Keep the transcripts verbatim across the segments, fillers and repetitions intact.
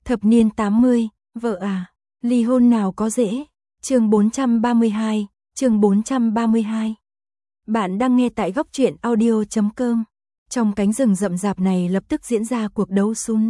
Thập niên tám mươi, vợ à, ly hôn nào có dễ. Chương bốn trăm ba mươi hai, chương bốn trăm ba mươi hai. Bạn đang nghe tại góc truyện audio chấm com. Trong cánh rừng rậm rạp này lập tức diễn ra cuộc đấu súng.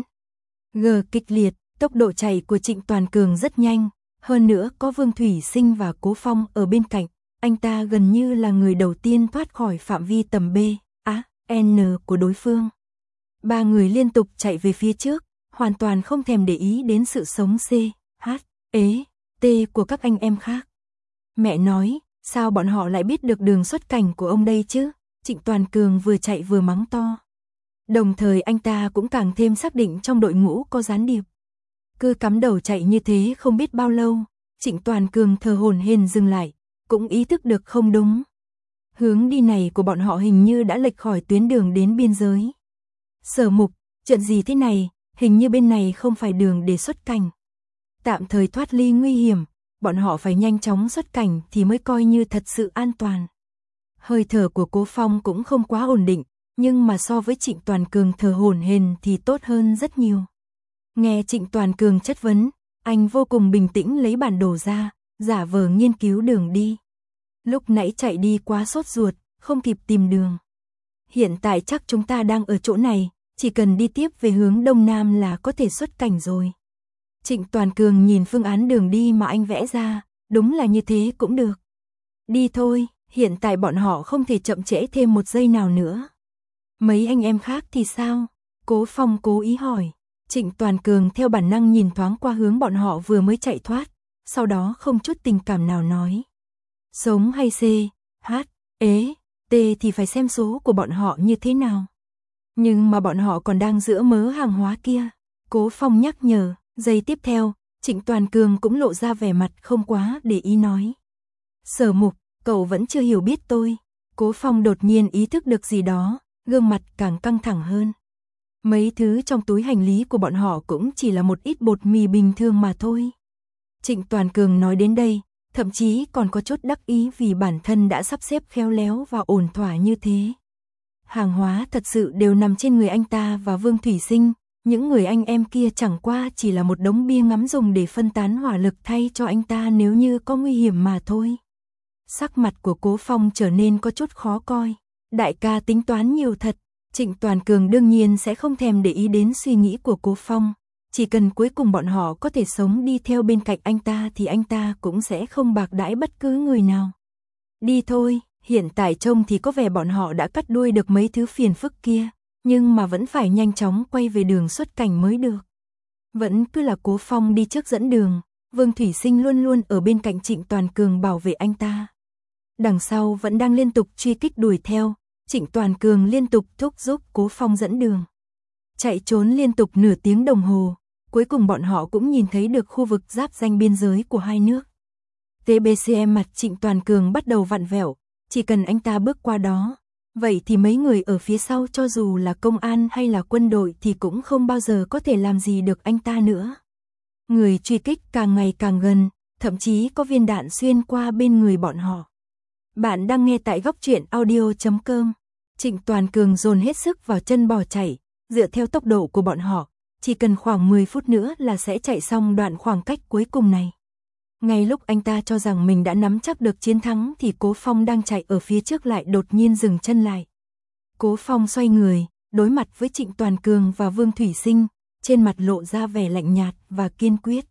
Gờ kịch liệt, tốc độ chạy của Trịnh Toàn Cường rất nhanh, hơn nữa có Vương Thủy Sinh và Cố Phong ở bên cạnh, anh ta gần như là người đầu tiên thoát khỏi phạm vi tầm B, A, N của đối phương. Ba người liên tục chạy về phía trước, hoàn toàn không thèm để ý đến sự sống C, H, E, T của các anh em khác. Mẹ nói, sao bọn họ lại biết được đường xuất cảnh của ông đây chứ? Trịnh Toàn Cường vừa chạy vừa mắng to. Đồng thời anh ta cũng càng thêm xác định trong đội ngũ có gián điệp. Cứ cắm đầu chạy như thế không biết bao lâu, Trịnh Toàn Cường thở hổn hển dừng lại, cũng ý thức được không đúng. Hướng đi này của bọn họ hình như đã lệch khỏi tuyến đường đến biên giới. Sở Mục, chuyện gì thế này, hình như bên này không phải đường để xuất cảnh. Tạm thời thoát ly nguy hiểm, bọn họ phải nhanh chóng xuất cảnh thì mới coi như thật sự an toàn. Hơi thở của Cố Phong cũng không quá ổn định, nhưng mà so với Trịnh Toàn Cường thở hổn hển thì tốt hơn rất nhiều. Nghe Trịnh Toàn Cường chất vấn, anh vô cùng bình tĩnh lấy bản đồ ra, giả vờ nghiên cứu đường đi. Lúc nãy chạy đi quá sốt ruột, không kịp tìm đường. Hiện tại chắc chúng ta đang ở chỗ này, chỉ cần đi tiếp về hướng đông nam là có thể xuất cảnh rồi. Trịnh Toàn Cường nhìn phương án đường đi mà anh vẽ ra, đúng là như thế cũng được. Đi thôi, hiện tại bọn họ không thể chậm trễ thêm một giây nào nữa. Mấy anh em khác thì sao? Cố Phong cố ý hỏi. Trịnh Toàn Cường theo bản năng nhìn thoáng qua hướng bọn họ vừa mới chạy thoát, sau đó không chút tình cảm nào nói. Sống hay C, H, E, T thì phải xem số của bọn họ như thế nào. Nhưng mà bọn họ còn đang giữa mớ hàng hóa kia. Cố Phong nhắc nhở, giây tiếp theo, Trịnh Toàn Cường cũng lộ ra vẻ mặt không quá để ý nói. Sở Mục, cậu vẫn chưa hiểu biết tôi. Cố Phong đột nhiên ý thức được gì đó, gương mặt càng căng thẳng hơn. Mấy thứ trong túi hành lý của bọn họ cũng chỉ là một ít bột mì bình thường mà thôi. Trịnh Toàn Cường nói đến đây, thậm chí còn có chút đắc ý vì bản thân đã sắp xếp khéo léo và ổn thỏa như thế. Hàng hóa thật sự đều nằm trên người anh ta và Vương Thủy Sinh, những người anh em kia chẳng qua chỉ là một đống bia ngắm dùng để phân tán hỏa lực thay cho anh ta nếu như có nguy hiểm mà thôi. Sắc mặt của Cố Phong trở nên có chút khó coi. Đại ca tính toán nhiều thật. Trịnh Toàn Cường đương nhiên sẽ không thèm để ý đến suy nghĩ của Cố Phong. Chỉ cần cuối cùng bọn họ có thể sống đi theo bên cạnh anh ta thì anh ta cũng sẽ không bạc đãi bất cứ người nào. Đi thôi, hiện tại trông thì có vẻ bọn họ đã cắt đuôi được mấy thứ phiền phức kia, nhưng mà vẫn phải nhanh chóng quay về đường xuất cảnh mới được. Vẫn cứ là Cố Phong đi trước dẫn đường, Vương Thủy Sinh luôn luôn ở bên cạnh Trịnh Toàn Cường bảo vệ anh ta. Đằng sau vẫn đang liên tục truy kích đuổi theo, Trịnh Toàn Cường liên tục thúc giúp Cố Phong dẫn đường. Chạy trốn liên tục nửa tiếng đồng hồ, cuối cùng bọn họ cũng nhìn thấy được khu vực giáp ranh biên giới của hai nước. tê bê xê em mặt Trịnh Toàn Cường bắt đầu vặn vẹo, chỉ cần anh ta bước qua đó, vậy thì mấy người ở phía sau cho dù là công an hay là quân đội thì cũng không bao giờ có thể làm gì được anh ta nữa. Người truy kích càng ngày càng gần, thậm chí có viên đạn xuyên qua bên người bọn họ. Bạn đang nghe tại góc truyện audio chấm com. Trịnh Toàn Cường dồn hết sức vào chân bò chạy, dựa theo tốc độ của bọn họ, chỉ cần khoảng mười phút nữa là sẽ chạy xong đoạn khoảng cách cuối cùng này. Ngay lúc anh ta cho rằng mình đã nắm chắc được chiến thắng thì Cố Phong đang chạy ở phía trước lại đột nhiên dừng chân lại. Cố Phong xoay người, đối mặt với Trịnh Toàn Cường và Vương Thủy Sinh, trên mặt lộ ra vẻ lạnh nhạt và kiên quyết.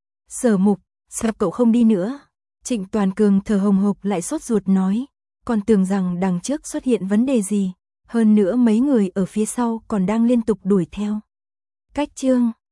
Sở Mục, sao cậu không đi nữa? Trịnh Toàn Cường thở hồng hộc lại sốt ruột nói, còn tưởng rằng đằng trước xuất hiện vấn đề gì, hơn nữa mấy người ở phía sau còn đang liên tục đuổi theo. Cách chương